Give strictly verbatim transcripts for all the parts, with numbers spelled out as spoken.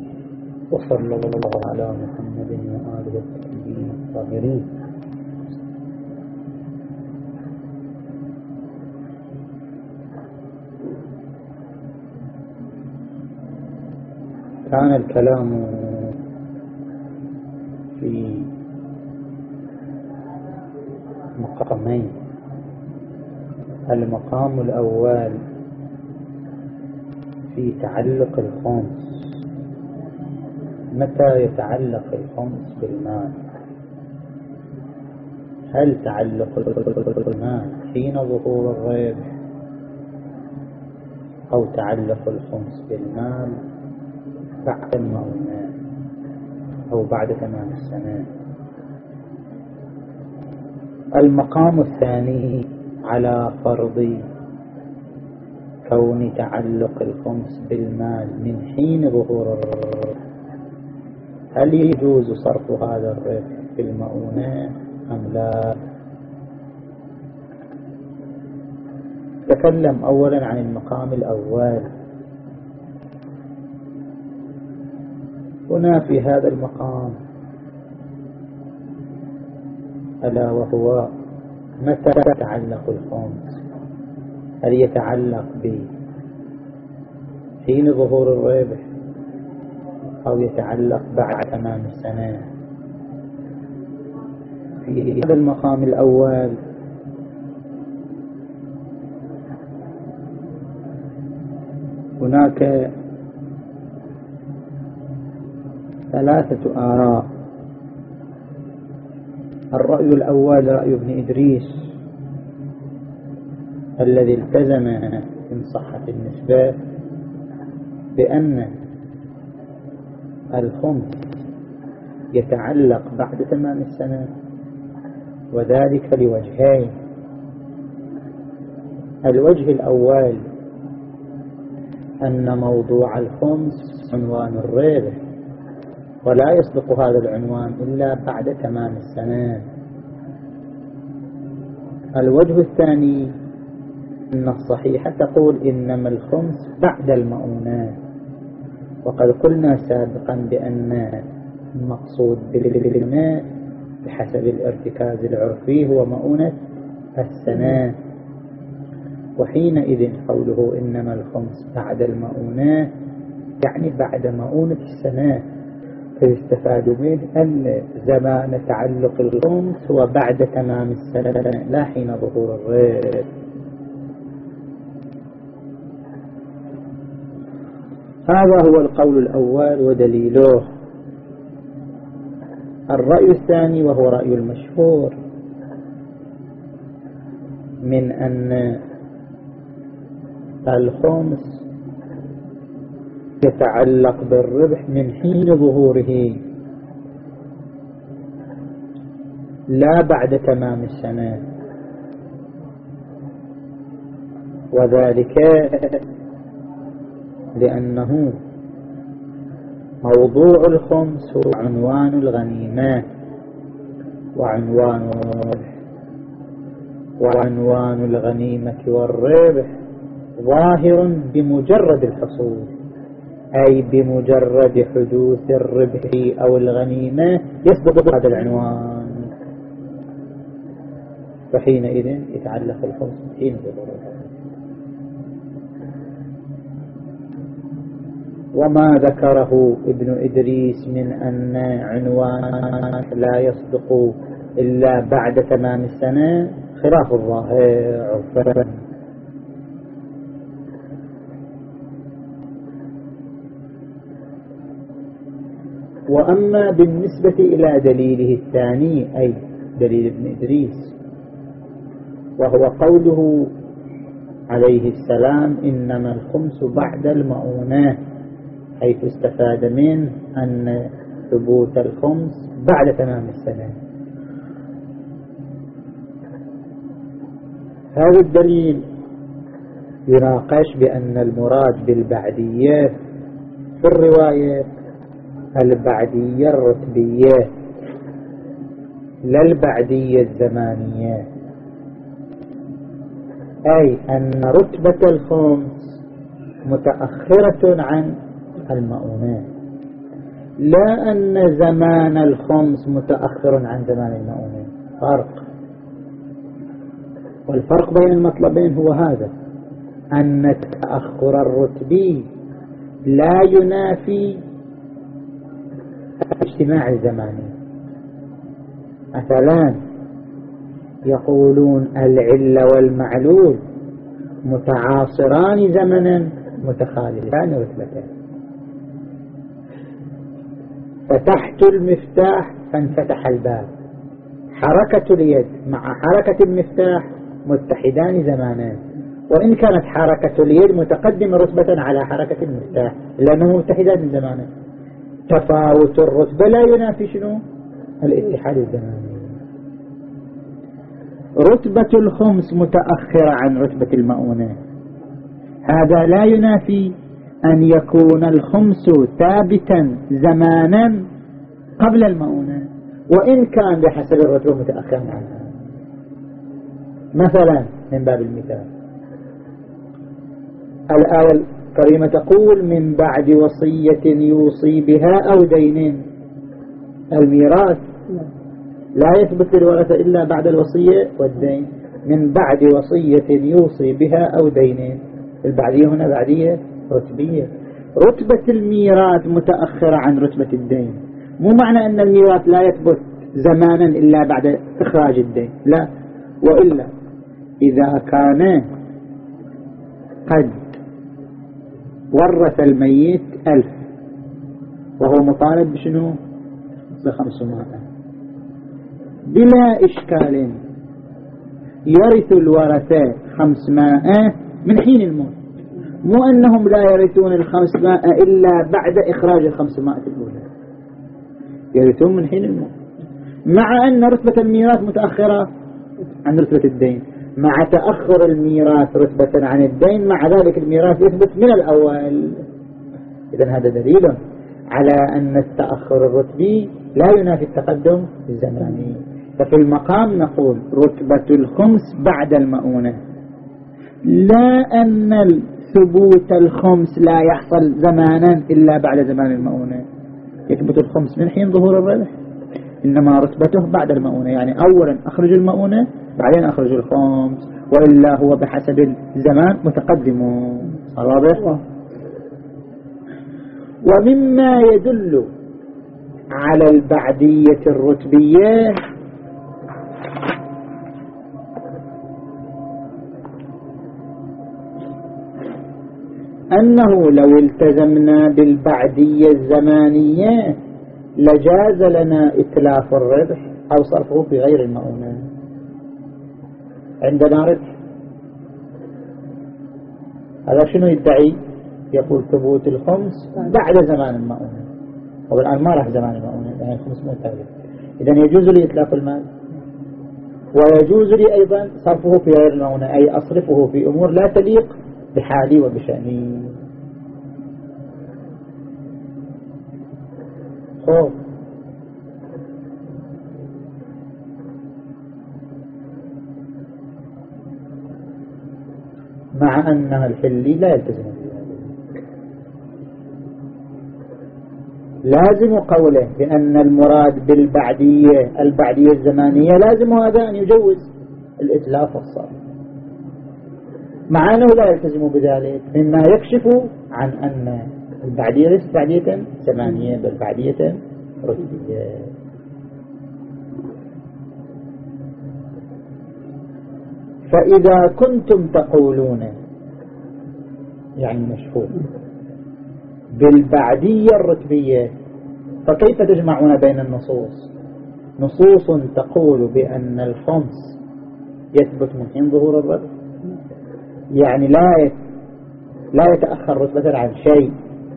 وصلى الله على محمد وآله الطيبين الطاهرين. كان الكلام في مقامين. المقام الأول في تعلق الخمس، متى يتعلق الخمس بالمال؟ هل تعلق المال حين ظهور الربح، أو تعلق الخمس بالمال بعد المؤونات أو بعد تمام السنة؟ المقام الثاني على فرض كون تعلق الخمس بالمال من حين ظهور الربح، هل يجوز صرف هذا الربح في المؤونات أم لا؟ تكلم أولا عن المقام الأول. هنا في هذا المقام ألا وهو متى يتعلق الخمس؟ هل يتعلق بحين ظهور الربح أو يتعلق بعد تمام السنة؟ في هذا المقام الأول هناك ثلاثة آراء. الرأي الأول رأي ابن إدريس الذي التزم إن صحت النسبة بأن الخمس يتعلق بعد تمام السنة، وذلك لوجهين. الوجه الأول أن موضوع الخمس عنوان الربح، ولا يصدق هذا العنوان إلا بعد تمام السنة. الوجه الثاني أن الصحيحة تقول إنما الخمس بعد المؤونات، وقد قلنا سابقا بأن المقصود بالماء بحسب الارتكاز العرفي هو مؤونة السنة، وحينئذ قوله إنما الخمس بعد المؤونات يعني بعد مؤونة السنة، فيستفاد منه أن زمان تعلق الخمس هو بعد تمام السنة لا حين ظهور الربح. هذا هو القول الأول ودليله. الرأي الثاني وهو رأي المشهور من أن الخمس يتعلق بالربح من حين ظهوره لا بعد تمام السنة، وذلك لأنه موضوع الخمس هو عنوان الغنيمة وعنوان الربح، وعنوان الغنيمة والربح ظاهر بمجرد الحصول، أي بمجرد حدوث الربح أو الغنيمة يصدق هذا العنوان، فحينئذ يتعلق الخمس حين ظهور الربح. وما ذكره ابن إدريس من أن عنوان لا يصدق إلا بعد تمام السنة خلاف الظاهر عرفا. وأما بالنسبة إلى دليله الثاني أي دليل ابن إدريس، وهو قوله عليه السلام إنما الخمس بعد المؤونات، حيث استفاد منه أن ثبوت الخمس بعد تمام السنة. هذا الدليل يناقش بأن المراد بالبعدية في الرواية البعدية الرتبية لا البعدية الزمانية، أي أن رتبة الخمس متأخرة عن المؤونات، لا أن زمان الخمس متأخر عن زمان المؤونة، فرق. والفرق بين المطلبين هو هذا، أن التأخر الرتبي لا ينافي الاجتماع الزماني. مثلا يقولون العلة والمعلول متعاصران زمنا متخالفان رتبتين. فتحت المفتاح فانفتح الباب، حركة اليد مع حركة المفتاح متحدان زمانان، وإن كانت حركة اليد متقدمة رتبة على حركة المفتاح لأنه متحدان زمانان. تفاوت الرتبة لا ينافي شنو؟ الاتحاد الزماني. رتبة الخمس متأخرة عن رتبة المؤونة، هذا لا ينافي أن يكون الخمس ثابتا زمانا قبل المؤونة وإن كان بحسب الرتبة متأخرا عنها. مثلا من باب المثال الآية الكريمة تقول من بعد وصية يوصي بها أو دين. الميراث لا يثبت للورثة إلا بعد الوصية والدين. من بعد وصية يوصي بها أو دين، البعدية هنا بعدية رتبية. رتبة الميراث متأخرة عن رتبة الدين، مو معنى أن الميراث لا يثبت زمانا إلا بعد إخراج الدين، لا، وإلا إذا كان قد ورث الميت ألف وهو مطالب بشنو؟ بخمسمائة، بلا إشكال يرث الورثة خمسمائة من حين الموت، مو أنهم لا يرثون الخمسمائة إلا بعد إخراج الخمسمائة الأولى، يرثون من حين الموت، مع أن رتبة الميراث متأخرة عن رتبة الدين. مع تأخر الميراث رتبة عن الدين مع ذلك الميراث يثبت من الأول. إذن هذا دليل على أن التأخر الرتبي لا ينافي التقدم الزماني. ففي المقام نقول رتبة الخمس بعد المؤونة، لا أن ثبوت الخمس لا يحصل زمانا إلا بعد زمان المؤونة، يثبت الخمس من حين ظهور الربح، إنما رتبته بعد المؤونة، يعني أولا أخرج المؤونة بعدين أخرج الخمس، وإلا هو بحسب الزمان متقدم. واضح؟ ومما يدل على البعدية الرتبية أنه لو التزمنا بالبعدية الزمانية لجاز لنا إتلاف الربح أو صرفه في غير المؤونة. عندنا ربح، هذا شنو يدعي؟ يقول ثبوت الخمس بعد زمان المؤونة، والآن ما راح زمان المؤونة يعني الخمس مو ثابت، إذن يجوز لي إتلاف المال ويجوز لي أيضا صرفه في غير المؤونة، أي أصرفه في أمور لا تليق بحالي وبشأني. خوف مع أنها الحلي لا يلتزم بذلك، لازم قوله بأن المراد بالبعدية البعدية الزمانية لازم هذا أن يجوز الإتلاف والصرف، مع أنه لا يلتزم بذلك، مما يكشف عن أن البعدية ليست بعدية زمانية بل بعدية رتبية. فإذا كنتم تقولون يعني مشهور بالبعدية الرتبية فكيف تجمعون بين النصوص؟ نصوص تقول بأن الخمس يثبت من حين ظهور الربح، يعني لا لا يتأخر رتبة عن شيء،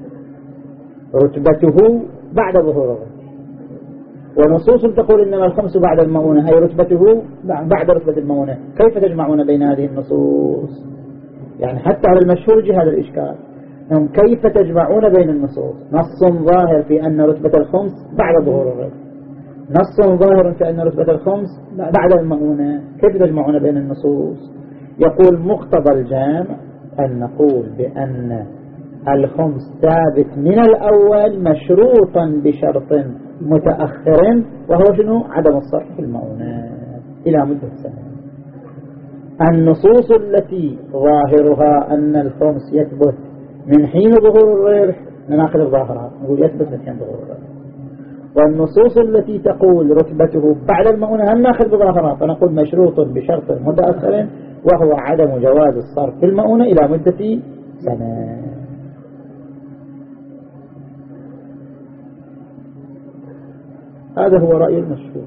رتبته بعد ظهور الربح. ونصوص تقول إنما الخمس بعد المؤونة أي رتبته بعد رتبة المؤونة. كيف تجمعون بين هذه النصوص؟ يعني حتى على المشهور جه هذا الإشكال، أنهم كيف تجمعون بين النصوص؟ نص ظاهر في أن رتبة الخمس بعد ظهور الربح، نص ظاهر في أن رتبة الخمس بعد المؤونة، كيف تجمعون بين النصوص؟ يقول مقتضى الجامع أن نقول بأن الخمس ثابت من الأول مشروطا بشرط متأخر، وهو شنو؟ عدم الصرف في المؤونات إلى مدة سنة. النصوص التي ظاهرها أن الخمس يثبت من حين ظهور الربح نناقض الظاهرات، نقول يثبت من حين ظهور الربح. والنصوص التي تقول رتبته بعد المؤونة هم ناخذ بظاهرات، فنقول مشروط بشرط متأخر، وهو عدم جواز الصرف في المؤونة إلى مدة سنة. هذا هو رأي المشهور،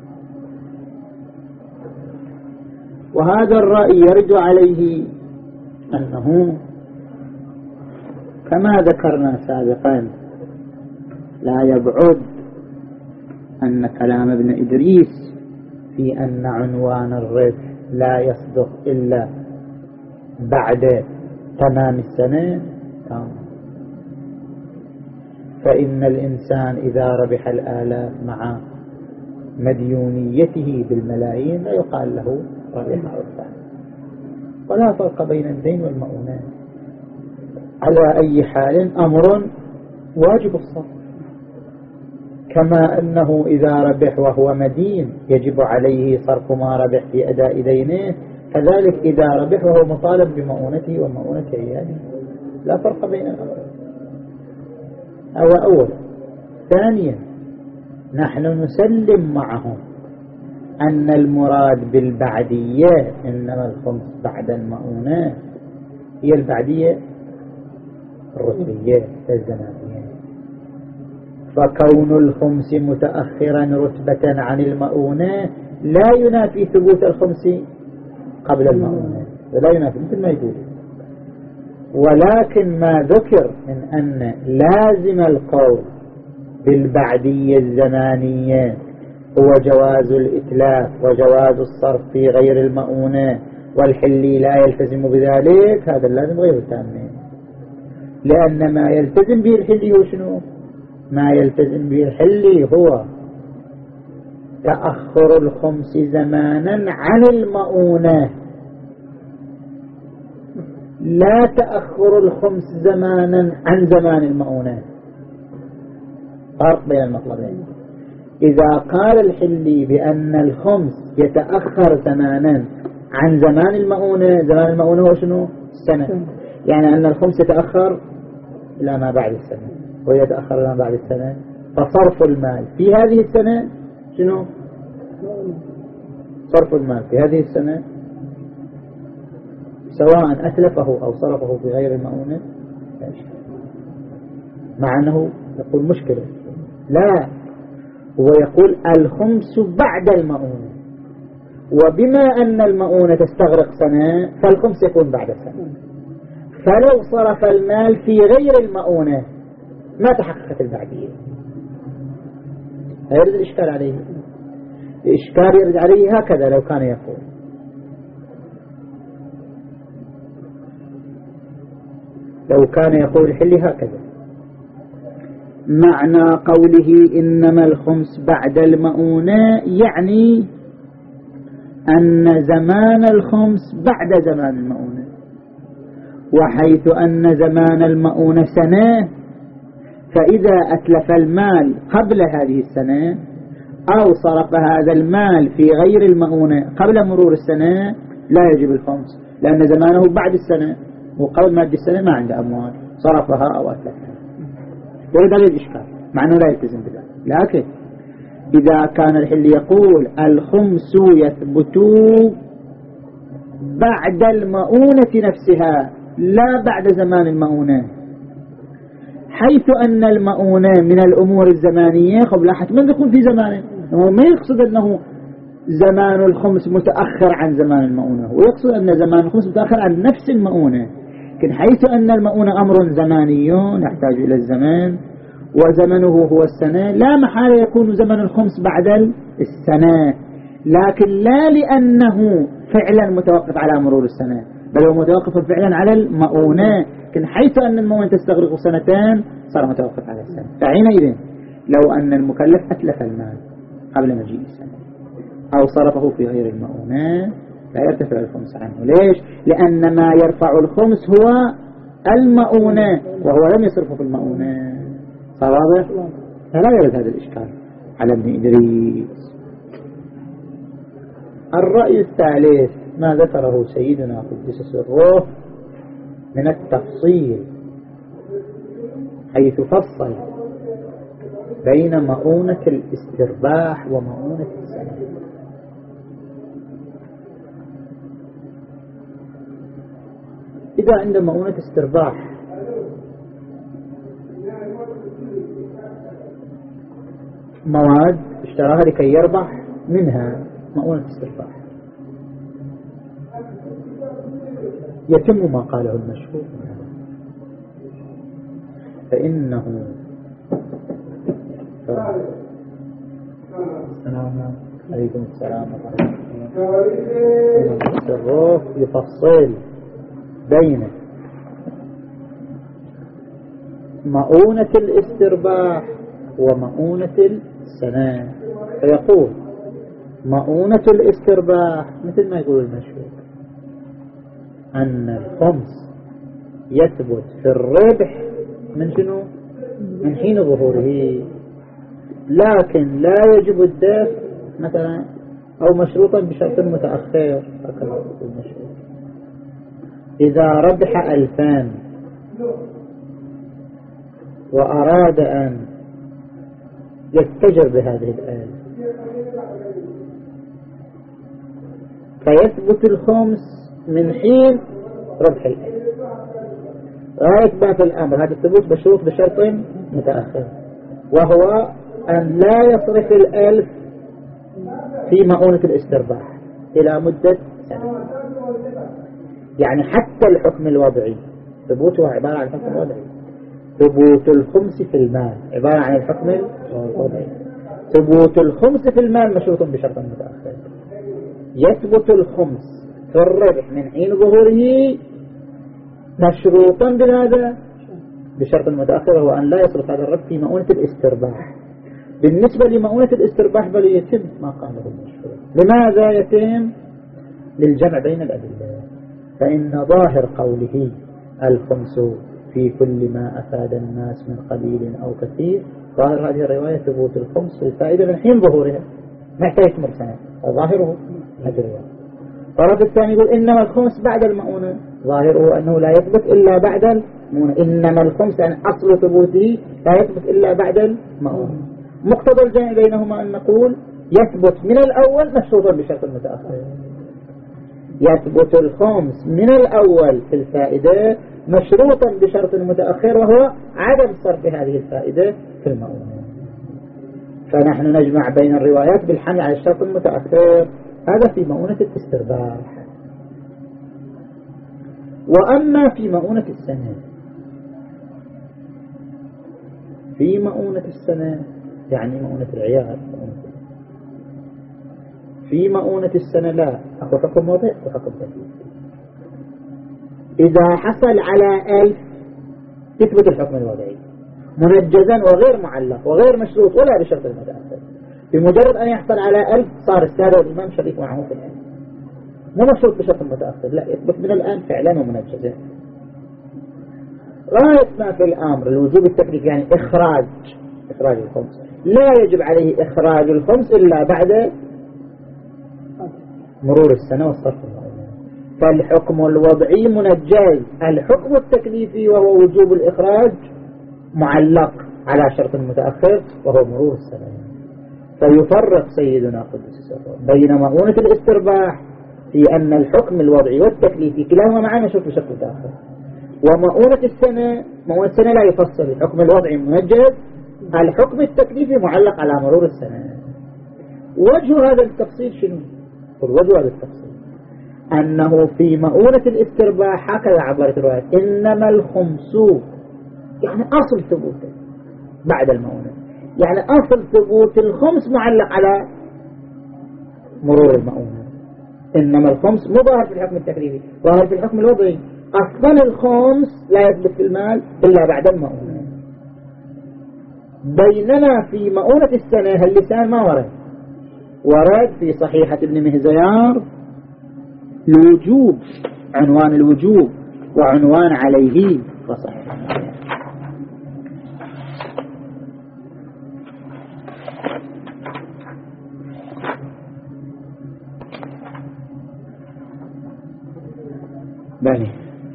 وهذا الرأي يرد عليه أنه كما ذكرنا سابقا لا يبعد أن كلام ابن إدريس في أن عنوان الربح لا يصدق إلا بعد تمام السنة، فإن الإنسان إذا ربح الآلاف مع مديونيته بالملايين لا يقال له ربح عرفا، ولا فرق بين الدين والمؤونات. على أي حال أمر واجب الصرف، كما أنه إذا ربح وهو مدين يجب عليه صرف ما ربح في أداء دينه، كذلك إذا ربح وهو مطالب بمؤونته ومؤونة عياله، لا فرق بين الأمرين. هذا أولا. ثانيا، نحن نسلم معهم أن المراد بالبعدية إنما الخمس بعد المؤونات هي البعدية الرتبية الزمانية، فكون الخمس متأخرا رتبة عن المؤونة لا ينافي ثبوت الخمس قبل المؤونة، لا ينافي مثل ما يقول. ولكن ما ذكر من أن لازم القول بالبعدية الزمانية هو جواز الإتلاف وجواز الصرف في غير المؤونة، والحلي لا يلتزم بذلك، هذا اللازم غير تامين، لأن ما يلتزم به الحلي هو شنو؟ ما يلتزم به الحلي هو تأخر الخمس زمانا عن المؤونة، لا تأخر الخمس زمانا عن زمان المؤونة. فرق بين المطلبين. إذا قال الحلي بأن الخمس يتأخر زمانا عن زمان المؤونة، زمان المؤونة هو شنو؟ السنة، يعني أن الخمس يتأخر إلى ما بعد السنة، ويتأخر إلى ما بعد السنة، فصرف المال في هذه السنة شنو؟ صرف المال في هذه السنة سواء أتلفه أو صرفه في غير المؤونة، مع أنه يقول مشكلة، لا، هو يقول الخمس بعد المؤونة، وبما أن المؤونة تستغرق سنة فالخمس يكون بعد سنة، فلو صرف المال في غير المؤونة ما تحققت البعدية. يرد الإشكال عليه، الإشكال يرد عليه هكذا لو كان يقول لو كان يقول الحلي هكذا: معنى قوله إنما الخمس بعد المؤونة يعني أن زمان الخمس بعد زمان المؤونة، وحيث أن زمان المؤونة سنة، فإذا أتلف المال قبل هذه السنة أو صرف هذا المال في غير المؤونة قبل مرور السنة لا يجب الخمس، لأن زمانه بعد السنة، وقبل ما تجي السنة ما عنده أموال صرفها أو أتلفها. يرد عليه الإشكال مع أنه لا يلتزم بذلك. لكن إذا كان الحل يقول الخمس يثبت بعد المؤونة نفسها لا بعد زمان المؤونة، حيث أن المؤونة من الأمور الزمانية، خب لاحظ من يكون في زمانه، هو ما يقصد أنه زمان الخمس متأخر عن زمان المؤونة، ويقصد أن زمان الخمس متأخر عن نفس المؤونة. لكن حيث أن المؤونة أمر زماني يحتاج إلى الزمان وزمنه هو السنة، لا محالة يكون زمن الخمس بعد السنة، لكن لا لأنه فعلا متوقف على مرور السنة، بل هو متوقف فعلا على المؤونة. لكن حيث أن المؤونة تستغرق سنتين صار متوقف على السنة، فحينئذ لو أن المكلف أتلف المال قبل مجيء السنة أو صرفه في غير المؤونة لا يرتفع الخمس عنه. ليش؟ لأن ما يرفع الخمس هو المؤونة وهو لم يصرفه في المؤونة. صوابه فلا يرد هذا الإشكال على ابن إدريس. الرأي الثالث ما ذكره سيدنا قدس سره من التفصيل، حيث فصل بين مؤونة الاسترباح ومؤونة السنة. إذا عند مؤونة استرباح مواد اشتراها لكي يربح منها مؤونة استرباح، يتم ما قاله المشهور، فإنه السلام عليكم السلام ورحمة الله. يفصل بين مؤونة الاسترباح ومؤونة السنة، فيقول مؤونة الاسترباح مثل ما يقول المشهور أن الخمس يثبت في الربح من شنو؟ من حين ظهوره، لكن لا يجب الدفع مثلا أو مشروطا بشرط متأخر. هكذا يقول المشهور. إذا ربح ألفان وأراد أن يتجر بهذه الآلة فيثبت الخمس من حين ربح الآلة. غاية ما في الأمر هذا الثبوت بشروط بشرط متأخر، وهو أن لا يصرف الألف في مؤونة الاسترباح إلى مدة سنة. يعني حتى الحكم الوضعي ثبوته عبارة عن الحكم الوضعي. ثبوت الخمس في المال عبارة عن الحكم الوضعي. ثبوت الخمس في المال مشروط بشرط متأخر. يثبت الخمس في الربح من حين ظهوره مشروطا بهذا بشرط متأخر، وهو أن لا يصرف هذا الربح في مؤونة الاسترباح. بالنسبة لمؤونة الاسترباح بل يتم ما قاله المشهور. لماذا يتم؟ للجمع بين الأدلة. فإن ظاهر قوله الخمس في كل ما أفاد الناس من قليل أو كثير، ظاهر هذه الرواية ثبوت الخمس في الفائدة من حين ظهورها ما يحتاج تمر سنة، ظاهره هذه الرواية. الطرف الثاني يقول إنما الخمس بعد المؤونة، ظاهره أنه لا يثبت إلا بعد المؤونة. إنما الخمس يعني أصل ثبوته لا يثبت إلا بعد المؤونة. مقتضى الجمع بينهما أن نقول يثبت من الأول مشروطا بشرط متأخر. يثبت الخمس من الأول في الفائدة مشروطا بشرط متأخر، وهو عدم صرف هذه الفائدة في المؤونة. فنحن نجمع بين الروايات بالحمل على الشرط المتأخر. هذا في مؤونة الاسترباح. وأما في مؤونة السنة، في مؤونة السنة يعني مؤونة العيار، في مؤونة السنة لا أكو حكم وضع وحكم تكليف. إذا حصل على ألف يثبت الحكم الوضعي منجزا وغير معلق وغير مشروط ولا بشرط المتأخر. بمجرد أن يحصل على ألف صار السادة والإمام شريك معه في الألف، مو مشروط بشرط متأخر، لا يثبت من الآن فعلا ومنجزا. غاية ما في الأمر الوجوب التكليف يعني إخراج إخراج الخمس، لا يجب عليه إخراج الخمس إلا بعد مرور السنة والصرف المؤونة. فالحكم الوضعي منجز، الحكم التكليفي وهو وجوب الإخراج معلق على شرط متأخر وهو مرور السنة. فيفرق سيدنا قدس سره بين مؤونة الاسترباح في أن الحكم الوضعي والتكليفي كلاهما معا مشروط بشرط متأخر، ومؤونة السنة مؤونة السنة لا يفصل. الحكم الوضعي منجز، الحكم التكليفي معلق على مرور السنة. وجه هذا التفصيل شنو؟ وجه هذا التفصيل أنه في مؤونة الاسترباح هكذا عبارة الرواية إنما الخمس يعني أصل ثبوته بعد المؤونة، يعني أصل ثبوت الخمس معلق على مرور المؤونة. إنما الخمس مو ظاهر في الحكم التكليفي، ظاهر في الحكم الوضعي. أصلا الخمس لا يثبت في المال إلا بعد المؤونة. بينما في مؤونة السنة اللسان ما ورد، ورد في صحيحة ابن مهزيار الوجوب، عنوان الوجوب وعنوان عليه يبقى صحيح. بني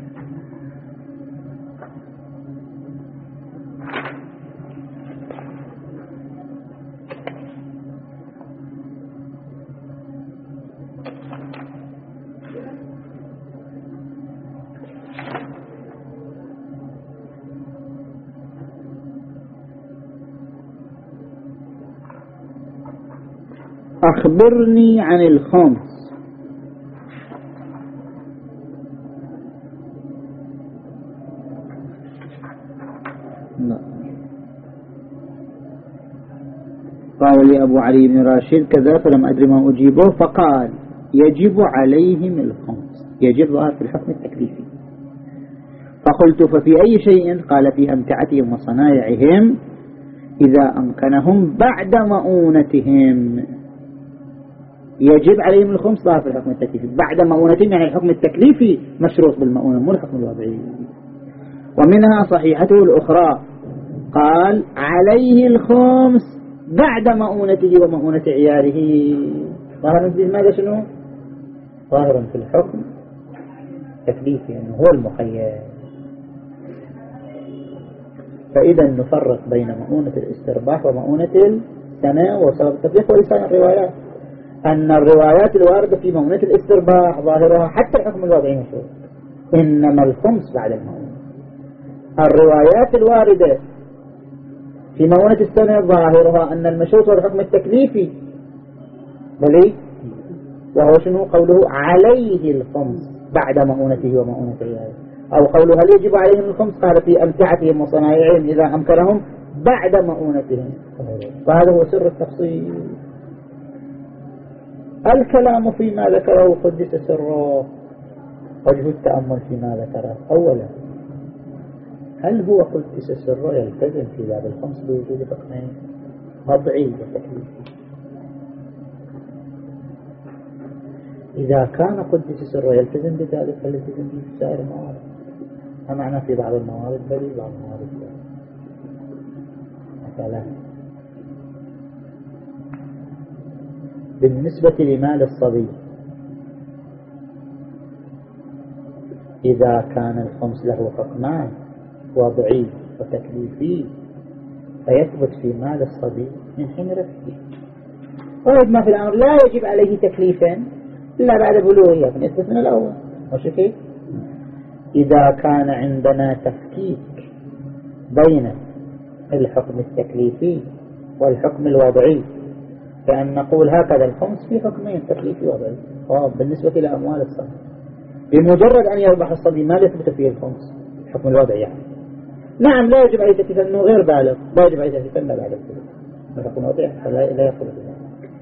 أخبرني عن الخمس. لا. قال لي أبو علي بن راشد كذا فلم أدري ما أجيبه، فقال يجب عليهم الخمس، يجب في الحكم التكليفي. فقلت ففي أي شيء؟ قال في أمتعتهم وصنائعهم إذا أمكنهم بعد مؤونتهم. يجب عليهم الخمس ظاهر في الحكم التكليفي، بعد مؤونتهم يعني الحكم التكليفي مشروط بالمؤونة مو الحكم الوضعي. ومنها صحيحته الأخرى قال عليه الخمس بعد مؤونته ومؤونة عياله. ظاهر في ماذا شنو؟ ظاهر في الحكم التكليفي أنه هو المخير. فإذا نفرق بين مؤونة الاسترباح ومؤونة السنة وسبب التطبيق ولسان الروايات. أن الروايات الواردة في مؤونة الاسترباح ظاهرها حتى الحكم الوضعي مشروط، إنما الخمس بعد المؤونة. الروايات الواردة في مؤونة السنة ظاهرها أن المشروط هو الحكم التكليفي، بلي وهو شنو؟ قوله عليه الخمس بعد مؤونته ومؤونة عياله، أو قوله هل يجب عليهم الخمس؟ قال في أمتعتهم وصنائعهم إذا أمكنهم بعد مؤونتهم. وهذا هو سر التفصيل. الكلام فيما ذكره قدس سره، وجه التأمل فيما ذكره. أولا هل هو قدس سره يلتزم في باب الخمس بوجود حكمين وضعي وتكليفي؟ إذا كان قدس سره يلتزم بذلك فليلتزم به في سائر الموارد. ما معنى في بعض الموارد بل بعض الموارد بل. مثلا بالنسبة لمال الصبي إذا كان الخمس له حكمان وضعي وتكليفي فيثبت في مال الصبي من حين رفعه. وإذ ما في الأمر لا يجب عليه تكليفا إلا بعد بلوغه، فنثبت من الأول. ماشي كيف؟ إذا كان عندنا تفكيك بين الحكم التكليفي والحكم الوضعي كأن نقول هكذا الخمس في حكمين تكليفي وضعي. بالنسبة إلى أموال الصبي بمجرد أن يربح الصبي ما يثبت فيه الخمس الحكم الوضعي يعني. نعم لا يجب عليه تكليفا أنه غير بالغ، لا يجب عليه تكليفا إلا بعد البلوغ، الحكم الوضعي فلا لا يقول بذلك.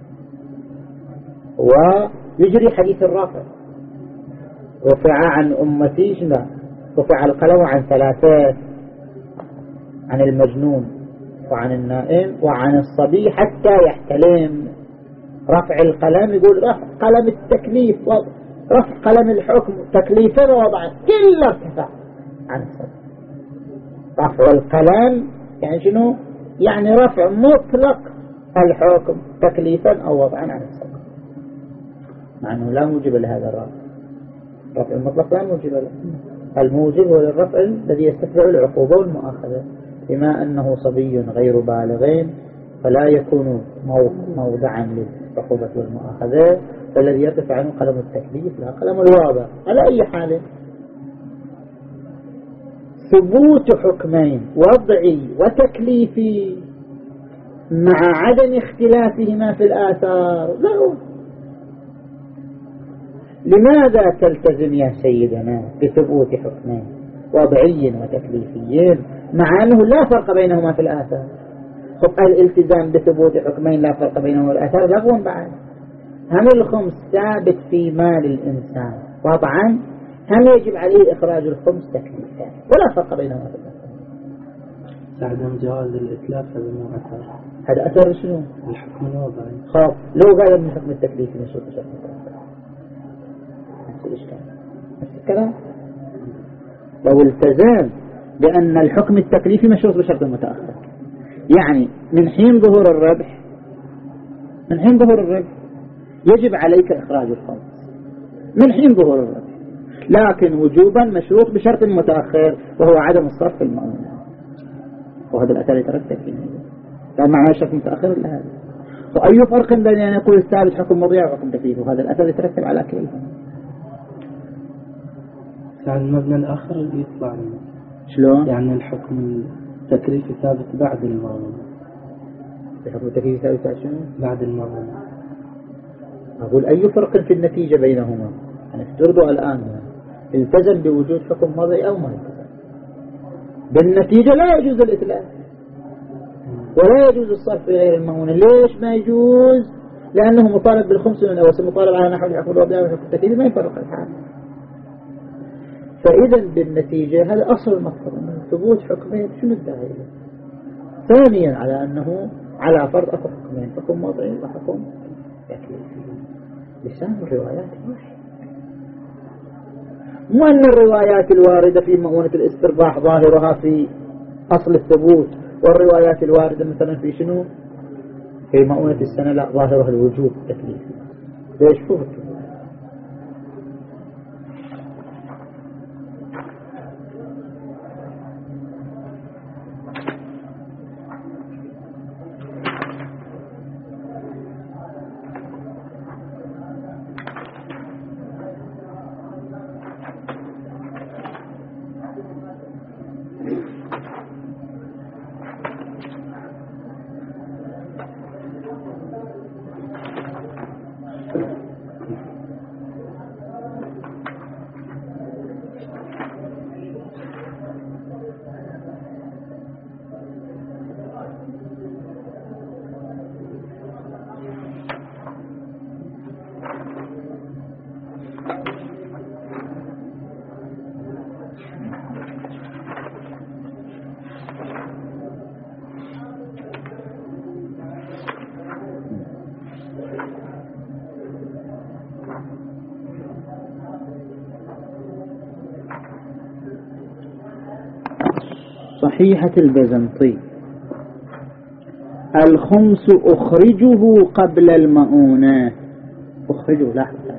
ويجري حديث الرافع رفع عن أمتي شنا رفع القلم عن ثلاثة، عن المجنون وعن النائم وعن الصبي حتى يحتلم. رفع القلم يقول رفع قلم التكليف، رفع قلم الحكم تكليفا ووضعا كله ارتفع عن الصبي. رفع القلم يعني شنو؟ يعني رفع مطلق الحكم تكليفا أو وضعا عن الصبي، مع أنه لا موجب لهذا الرفع. رفع المطلق لا موجب له، الموجب هو الرفع الذي يستتبع العقوبة والمؤاخذة. بما أنه صبي غير بالغين فلا يكون موضعا للعقوبة والمؤاخذة، فالذي يرتفع عنه قلم التكليف لا قلم الواضع. على أي حال ثبوت حكمين وضعي وتكليفي مع عدم اختلافهما في الآثار لا. لماذا تلتزم يا سيدنا بثبوت حكمين وضعي وتكليفيين مع أنه لا فرق بينهما في الآثار؟ خب الالتزام بثبوت حكمين لا فرق بينهما في الآثار لغو بعد. هم الخمس ثابت في مال الإنسان وضعا، هم يجب عليه إخراج الخمس تكليفا ولا فرق بينهما في الآثار. عدم جواز الإتلاف هذا مو أثر. هذا أثر شنو؟ الحكم الوضعي. خب لو قال من حكم التكليف من شروط الشرط نفس الإشكال نفس الكلام. لو التزام بأن الحكم التكليفي مشروط بشرط متأخر. يعني من حين ظهور الربح من حين ظهور الربح يجب عليك إخراج الخمس من حين ظهور الربح، لكن وجوبا مشروط بشرط متأخر وهو عدم الصرف في المؤونة، وهذا الأثر يترتب فيه. لا معنى شرط متأخر إلا هذا. وأي فرق بين أن يقول الثابت حكم مضيع وحكم تكليف، وهذا الأثر يترتب على كلهم. يعني المبنى الآخر اللي يطلع منه شلون؟ يعني الحكم التكليفي ثابت بعد المؤونة. الحكم التكليفي ثابت بعد شنو؟ بعد المؤونة. أقول أي فرق في النتيجة بينهما؟ يعني افترضوا الآن التزم بوجود حكم مضي أو ما التزم، بالنتيجة لا يجوز الإتلاف ولا يجوز الصرف في غير المؤونة. ليش ما يجوز؟ لأنه مطالب بالخمس من الأوسط، مطالب على نحو الحكم الوضعي والحكم التكليفي، ما يفرق الحال. فإذا بالنتيجة هذا أصل المفروض ثبوت حكمين، شنو الداعي؟ ثانيا على أنه على فرض أكو حكمين، حكم وضعي وحكم تكليفي، لسان الروايات واحد. مو أن الروايات الواردة في مؤونة الاسترباح ظاهرها في أصل الثبوت، والروايات الواردة مثلا في شنو في مؤونة السنة لا ظاهرها الوجوب التكليفي. ليش فوت؟ صحيحة البزنطي الخمس أخرجه قبل المؤونة، أخرجه لحظة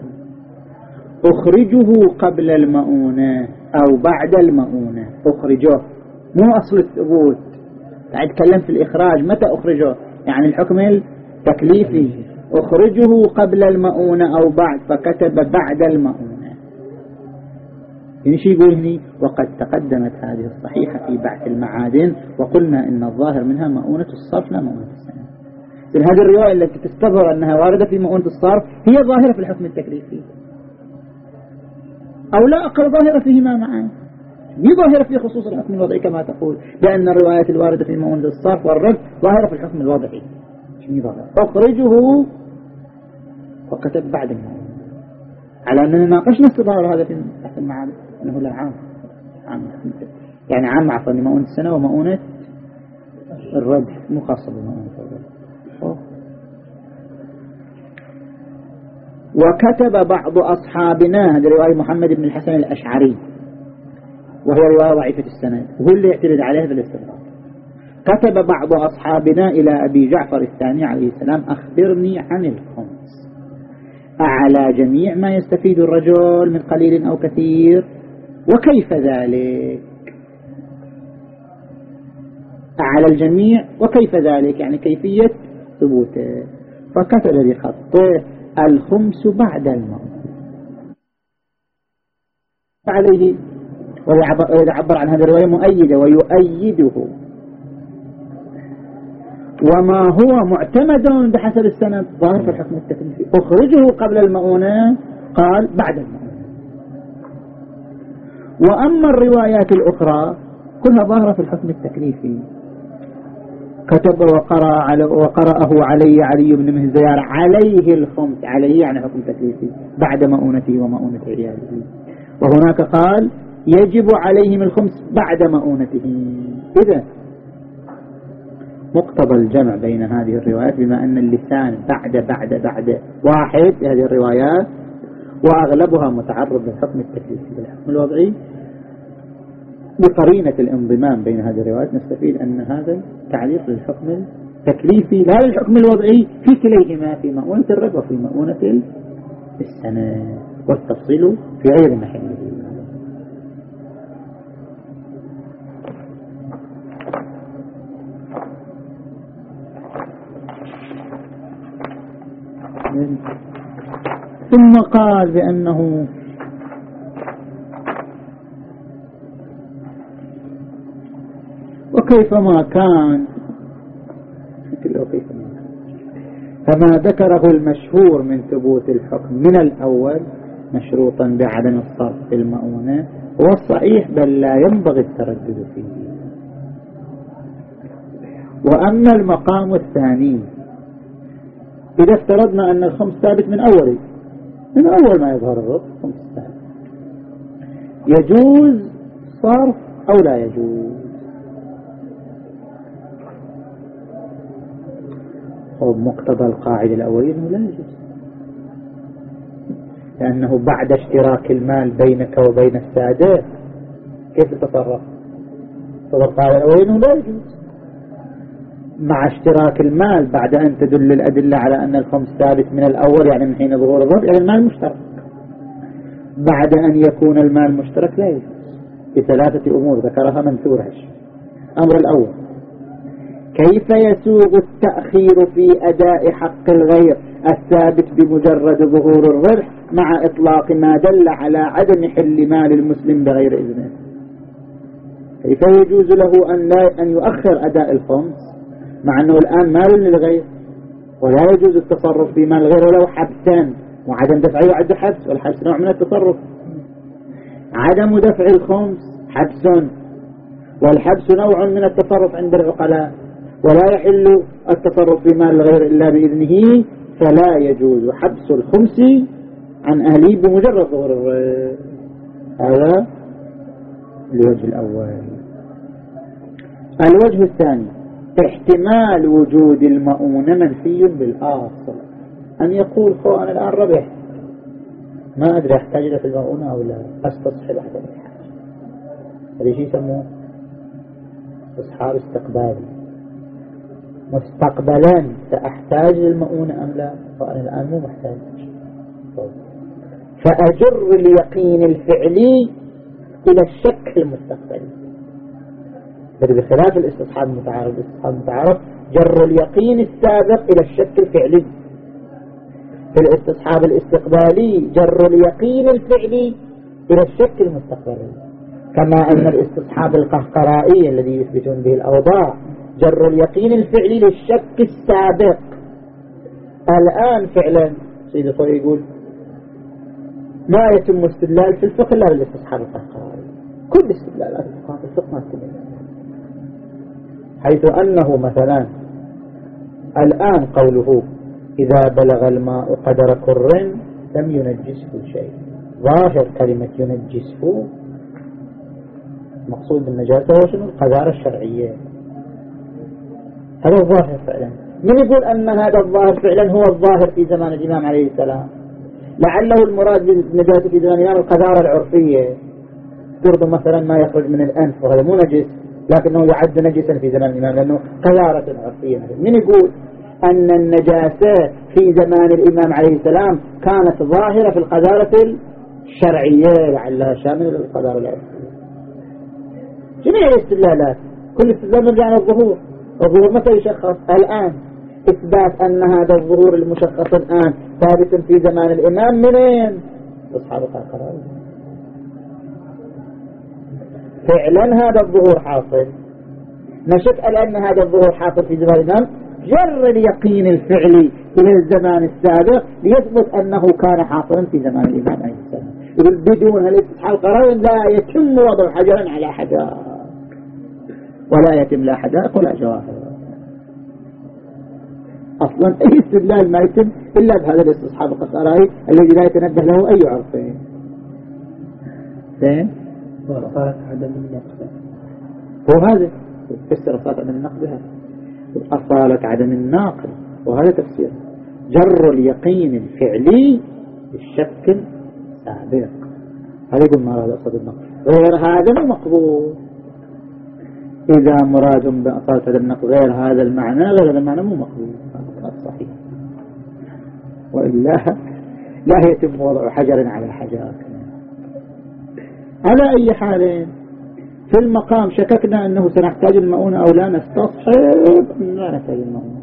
أخرجه قبل المؤونة أو بعد المؤونة. أخرجه مو أصل الثبوت، قاعد أتكلم في الإخراج. متى أخرجه؟ يعني الحكم التكليفي. أخرجه قبل المؤونة أو بعد، فكتب بعد المؤونة. يعني شيء يقول هني وقد تقدمت هذه الصحيحة في بحث المعادن وقلنا إن الظاهر منها مؤونة الصرف لا مؤونة السنة. إذن هذه الرواية التي تستظهر أنها واردة في مؤونة الصرف هي ظاهرة في الحكم التكليفي، أو لا أقل ظاهرة فيهما معا. هي ظاهرة في خصوص الحكم الوضعي كما تقول، لأن الروايات الواردة في مؤونة الصرف والرد ظاهرة في الحكم الوضعي. شنو ظاهرة؟ أخرجه وكتب بعد المؤونة، على أننا ناقشنا استظهار هذا في بحث المعادن أنه لا عام عام يعني عام عفوا لمؤونة السنة ومؤونة الرد، مو خاصة بمؤونة الرد. وكتب بعض أصحابنا، هذه رواية محمد بن الحسن الأشعري وهي رواية ضعيفة السند، وهو اللي يعترض عليها في الاستدراك. كتب بعض أصحابنا إلى أبي جعفر الثاني عليه السلام أخبرني عن الخمس، أعلى جميع ما يستفيد الرجل من قليل أو كثير، وكيف ذلك؟ أعلى الجميع وكيف ذلك يعني كيفية ثبوته. فكتب بخطه الخمس بعد الموت عليه، ويعبر عن هذه الرواية مؤيدة ويؤيده، وما هو معتمد بحسب السند ظاهر في الحكم التكليفي. أخرجه قبل المؤونة قال بعد المؤونة. وأما الروايات الأخرى كلها ظاهرة في الحكم التكليفي. كتب وقرأ على وقرأه علي علي بن مهزيار عليه الخمس، عليه يعني حكم تكليفي بعد مؤونته ومؤونة عياله. وهناك قال يجب عليهم الخمس بعد مؤونته. إذا مقتضى الجمع بين هذه الروايات بما أن اللسان بعد بعد بعد واحد في هذه الروايات وأغلبها متعرض للحكم التكليفي بالحكم الوضعي، بقرينة الانضمام بين هذه الروايات نستفيد أن هذا تعليق للحكم التكليفي لا للحكم الوضعي في كليهما، في مؤونة الرب وفي مؤونة السنة، والتفصيل في غير محله. ثم قال بأنه وكيفما كان فما ذكره المشهور من ثبوت الحكم من الأول مشروطا بعدم الصرف في المؤونة هو الصحيح بل لا ينبغي التردد فيه. وأما المقام الثاني إذا افترضنا أن الخمس ثابت من أول من أول ما يظهر الرب خمس ثابت، يجوز صرف أو لا يجوز؟ مقتضى القاعدة الأولية أنه لا يجوز، لأنه بعد اشتراك المال بينك وبين السادة كيف تتصرف؟ مقتضى القاعدة الأولية أنه لا يجوز. مع اشتراك المال بعد أن تدل الأدلة على أن الخمس ثابت من الأول يعني من حين ظهور الرب يعني المال مشترك، بعد أن يكون المال مشترك لا يجوز بثلاثة أمور ذكرها منثور عش. أمر الأول كيف يسوغ التأخير في أداء حق الغير الثابت بمجرد ظهور الربح مع إطلاق ما دل على عدم حل مال المسلم بغير إذنه؟ كيف يجوز له أن, لا أن يؤخر أداء الخمس مع أنه الآن مال للغير ولا يجوز التصرف في مال الغير ولو حبسا، وعدم دفعه يعد حبس والحبس نوع من التصرف. عدم دفع الخمس حبس والحبس نوع من التصرف عند العقلاء، ولا يحل التصرف في مال الغير إلا بإذنه، فلا يجوز حبس الخمس عن أهله بمجرد ظهور الربح. هذا الوجه الأول. الوجه الثاني احتمال وجود المؤونة منفي بالآصل، أن يقول خو أنا الآن ربح ما أدري أحتاج إلى في المؤونة أو لا أستصحب أحد الحاجة، هذا شيء يسموه استصحاب استقبالي، مستقبلا سأحتاج للمؤونة أم لا، فأنا الآن مو محتاج. فأجر اليقين الفعلي إلى الشك المستقبلي، بخلاف الاستصحاب المتعارف. الاستصحاب المتعارف جر اليقين السابق إلى الشك الفعلي، في الاستصحاب الاستقبالي جر اليقين الفعلي إلى الشك المستقبلي، كما أن الاستصحاب القهقرائي الذي يثبتون به الأوضاع جر اليقين الفعلي للشك السابق. الآن فعلا سيد الخوي يقول ما يتم استدلال في الفقه إلا بالاستصحاب القهقرائي، كل استدلالات الفقه في الفقه ما تتم، حيث أنه مثلا الآن قوله إذا بلغ الماء قدر كر لم ينجسه شيء، ظاهر كلمة ينجسه مقصود بالنجاسة هو شنو؟ القذارة الشرعية، هذا الظاهر فعلا. من يقول أن هذا الظاهر فعلا هو الظاهر في زمان الإمام عليه السلام؟ لعله المراد بالنجاسة في زمان الإمام القذارة العرفية، ترضى مثلا ما يخرج من الأنف وهذا مو نجس لكنه يعد نجسا في زمان الإمام لأنه قذارة عرفية. من يقول أن النجاسة في زمان الإمام عليه السلام كانت ظاهرة في القذارة الشرعية لعلها شاملة للقذارة العرفية؟ جميع الاستدلالات كل استدلال مرجع على الظهور. الظهور متى يشخص؟ الآن. إثبات أن هذا الظهور المشخص الآن ثابت في زمان الإمام منين؟ أصحاب القرار. فعلا هذا الظهور حاصل، نشك الآن هذا الظهور حاصل في زمان الإمام، جر اليقين الفعلي إلى الزمان السابق ليثبت أنه كان حاصلا في زمان الإمام عليه السلام. يقول بدون الاستصحاب القرار لا يتم وضع حجرا على حجر، ولا يتم لا حدائق ولا جواهر. أصلا أي استدلال ما يتم إلا بهذا الاستصحاب القراري الذي لا يتنبه له أي عرفين. زين؟ وصارت عدم النقد، هو هذا تفسير صارت عدم النقد، هذا أصالة عدم الناقل، وهذا تفسير جر اليقين الفعلي بالشك السابق. هذا يقول ما هذا أصد النقل. غير هذا مو مقبول. إذا مراد بأصالة هذا النقل غير هذا المعنى غير هذا المعنى مو مقبول، هذا صحيح، وإلا لا يتم وضع حجر على حجر. على أي حال في المقام شككنا أنه سنحتاج المؤونة أو لا، نستصحب لا نحتاج المؤونة.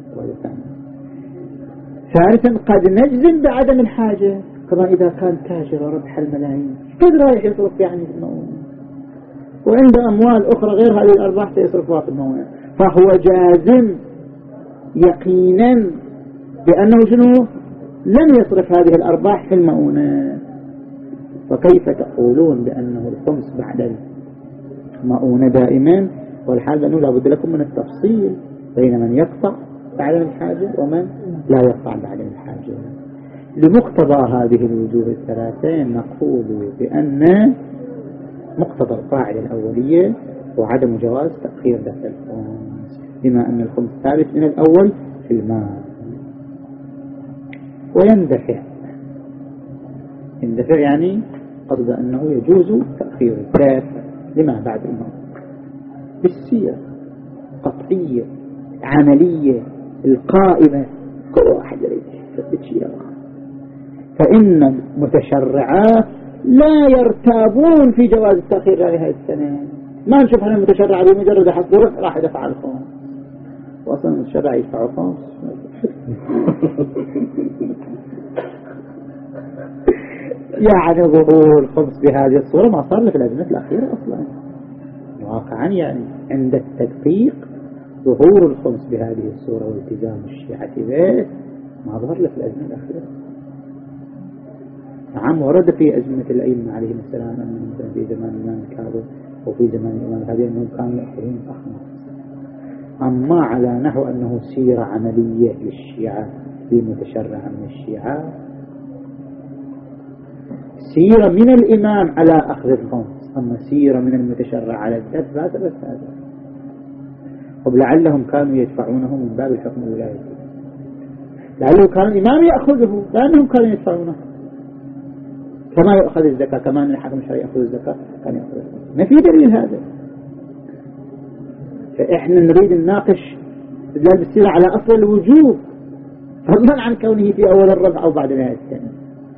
ثالثا قد نجزم بعدم الحاجة، كما إذا كان تاجر وربح الملايين قد رايح يصرف يعني في المؤونة، وعند أموال أخرى غير هذه الأرباح سيصرفها في المؤونة، فهو جازم يقينا بأنه شنو لم يصرف هذه الأرباح في المؤونة. وكيف تقولون بأنه الخمس بعد المؤونة دائما، والحال بأنه لا بد لكم من التفصيل بين من يقطع بعدم الحاجة ومن لا يقطع بعدم الحاجة. لمقتضى هذه الوجوه الثلاثين نقول بأن مقتضى القاعدة الأولية وعدم جواز تأخير دفع الخمس، بما أن الخمس ثابت من الأول في المال. ويندفع، يندفع يعني قصد أنه يجوز تأخير الدافع لما بعد الموت بالسيرة قطعية عملية القائمة، كل واحد يريد يثبت شيء. فإن المتشرعات لا يرتابون في جواز التأخير لهذه السنة. ما نشوف هنا المتشرع بمجرد حصدره راح يدفع الخمس، وأصلا المتشرع يدفع الخمس يعني ظهور الخمس بهذه الصورة ما صار له في الأزمة الأخيرة أصلا واقعا، يعني عند التدقيق ظهور الخمس بهذه الصورة والتزام الشيعة به ما ظهر له في الأزمة الأخيرة. نعم ورد في أزمة الأئمة عليهم السلام أنهم في زمان الإمام الكاظم وفي زمان الإمام الهادي أنهم كانوا يأخذون أخماس، أما على نحو أنه سيرة عملية للشيعة للمتشرع من الشيعة، سيرة من الإمام على أخذ الخمس، أما سيرة من المتشرع على الدفع لا بس هذا. ولعلهم كانوا يدفعونه من باب الحكم الولاية، لعله كان الإمام يأخذه لأنهم كانوا يدفعونه كما يأخذ الزكاة، كما أن الحكم الشرعي يأخذ الزكاة كان يأخذ الخمس. ما في دليل هذا. فإحنا نريد نناقش استدلال بالسيرة على أصل الوجوب فضلا عن كونه في أول الربع أو بعد نهاية السنة.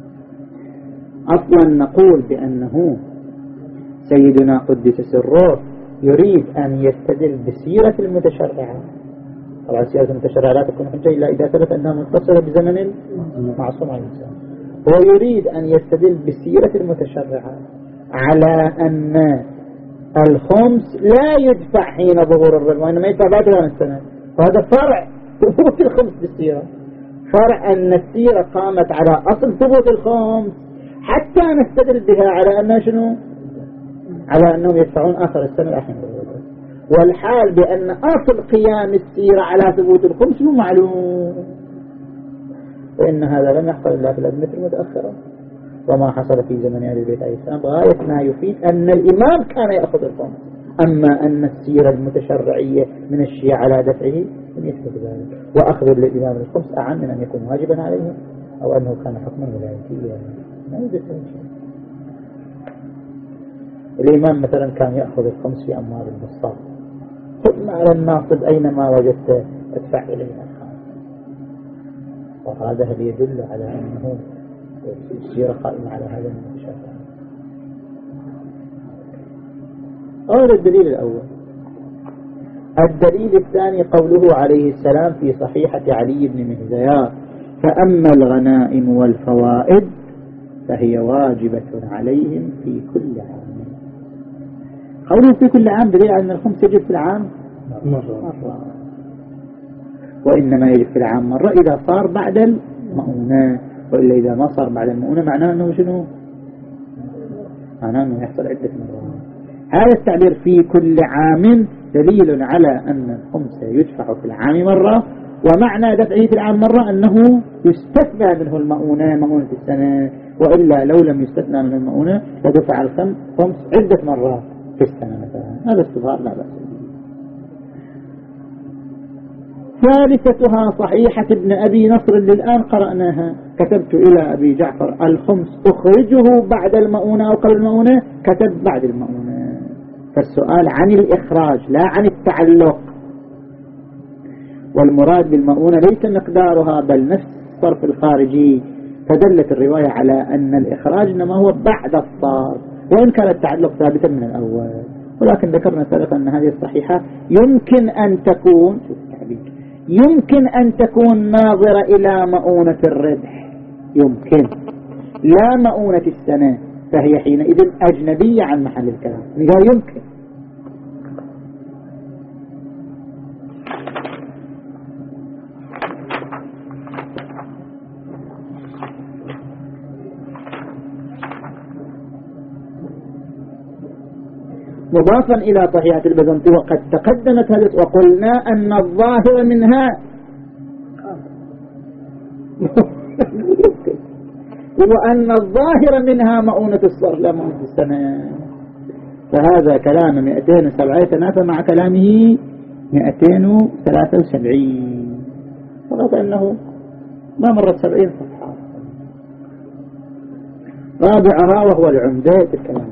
أصلا نقول بأنه سيدنا قدس سره يريد أن يستدل بسيرة المتشرعة. طبعا سيرة المتشرعة لا تكون حجة إلا إذا ثبت أنها متصلة بزمن المعصوم عليه السلام. هو يريد أن يستدل بسيرة المتشرعة على أن الخمس لا يدفع حين ظهور الربع وإنما يدفع بعد ثمان السنة، وهذا فرع ثبوت الخمس بالسيرة، فرع أن السيرة قامت على أصل ثبوت الخمس حتى نستدل بها على أنه شنو، على أنهم يدفعون آخر السنة الأخيرة. والحال بأن أصل قيام السيرة على ثبوت الخمس مو معلوم، وإن هذا لم يحصل إلا في الأزمة المتأخرة، وما حصل في زمن أهل البيت عليه السلام غاية ما يفيد أن الإمام كان يأخذ الخمس، أما أن السيرة المتشرعية من الشيعة على دفعه لم يثبت ذلك. وأخذ للإمام الخمس أعم من أن يكون واجبا عليه أو أنه كان حكما ولايتيا، ما يوجد شيء. الإمام مثلا كان يأخذ الخمس في أموال البسطاء، خذ على الناصب أينما وجدت ادفع إليه الخمس، وهذا اللي يدل على أنه السيرة قائمة على هذا المتشرع. هذا الدليل الأول. الدليل الثاني قوله عليه السلام في صحيحة علي بن مهزيار: فأما الغنائم والفوائد فهي واجبة عليهم في كل عام. قوله في كل عام دليل على أن الخمس يجب في العام مرة، وإنما يجب في العام مرة إذا صار بعد المؤونة، وإلا إذا ما صار بعد المؤونة معناه أنه شنو؟ معناه أنه يحصل عدة مرات. هذا التعبير في كل عام دليل على أن الخمس يدفع في العام مرة، ومعنى دفعه في العام مرة أنه يستثنى منه المؤونة مؤونة السنة، وإلا لو لم يستثنى منه المؤونة لدفع الخمس عدة مرات في السنة مثلا. هذا استظهار لا بأس. ثالثتها صحيحة ابن أبي نصر اللي الآن قرأناها، كتبت إلى أبي جعفر الخمس أخرجه بعد المؤونة أو قبل المؤونة، كتب بعد المؤونة. فالسؤال عن الإخراج لا عن التعلق، والمراد بالمؤونة ليس مقدارها بل نفس الصرف الخارجي. فدلت الرواية على أن الإخراج إنما هو بعد الصرف، وإن كان التعلق ثابتا من الأول. ولكن ذكرنا سابقا أن هذه الصحيحة يمكن أن تكون يمكن أن تكون ناظرة إلى مؤونة الربح، يمكن لا مؤونة السنة، فهي حينئذ أجنبية عن محل الكلام. قال يمكن. مضافا إلى صحيحة البيزنطي، وقد تقدمت هذه، وقلنا أن الظاهر منها وأن الظاهر منها مؤونة الصرف لا مؤونة السنة. فهذا كلام مئتين وسبعة يتنافى مع كلامه مئتين وثلاثة وسبعين، فقط أنه ما مرت سبعين صفحة. رابعها وهو العمدة الكلام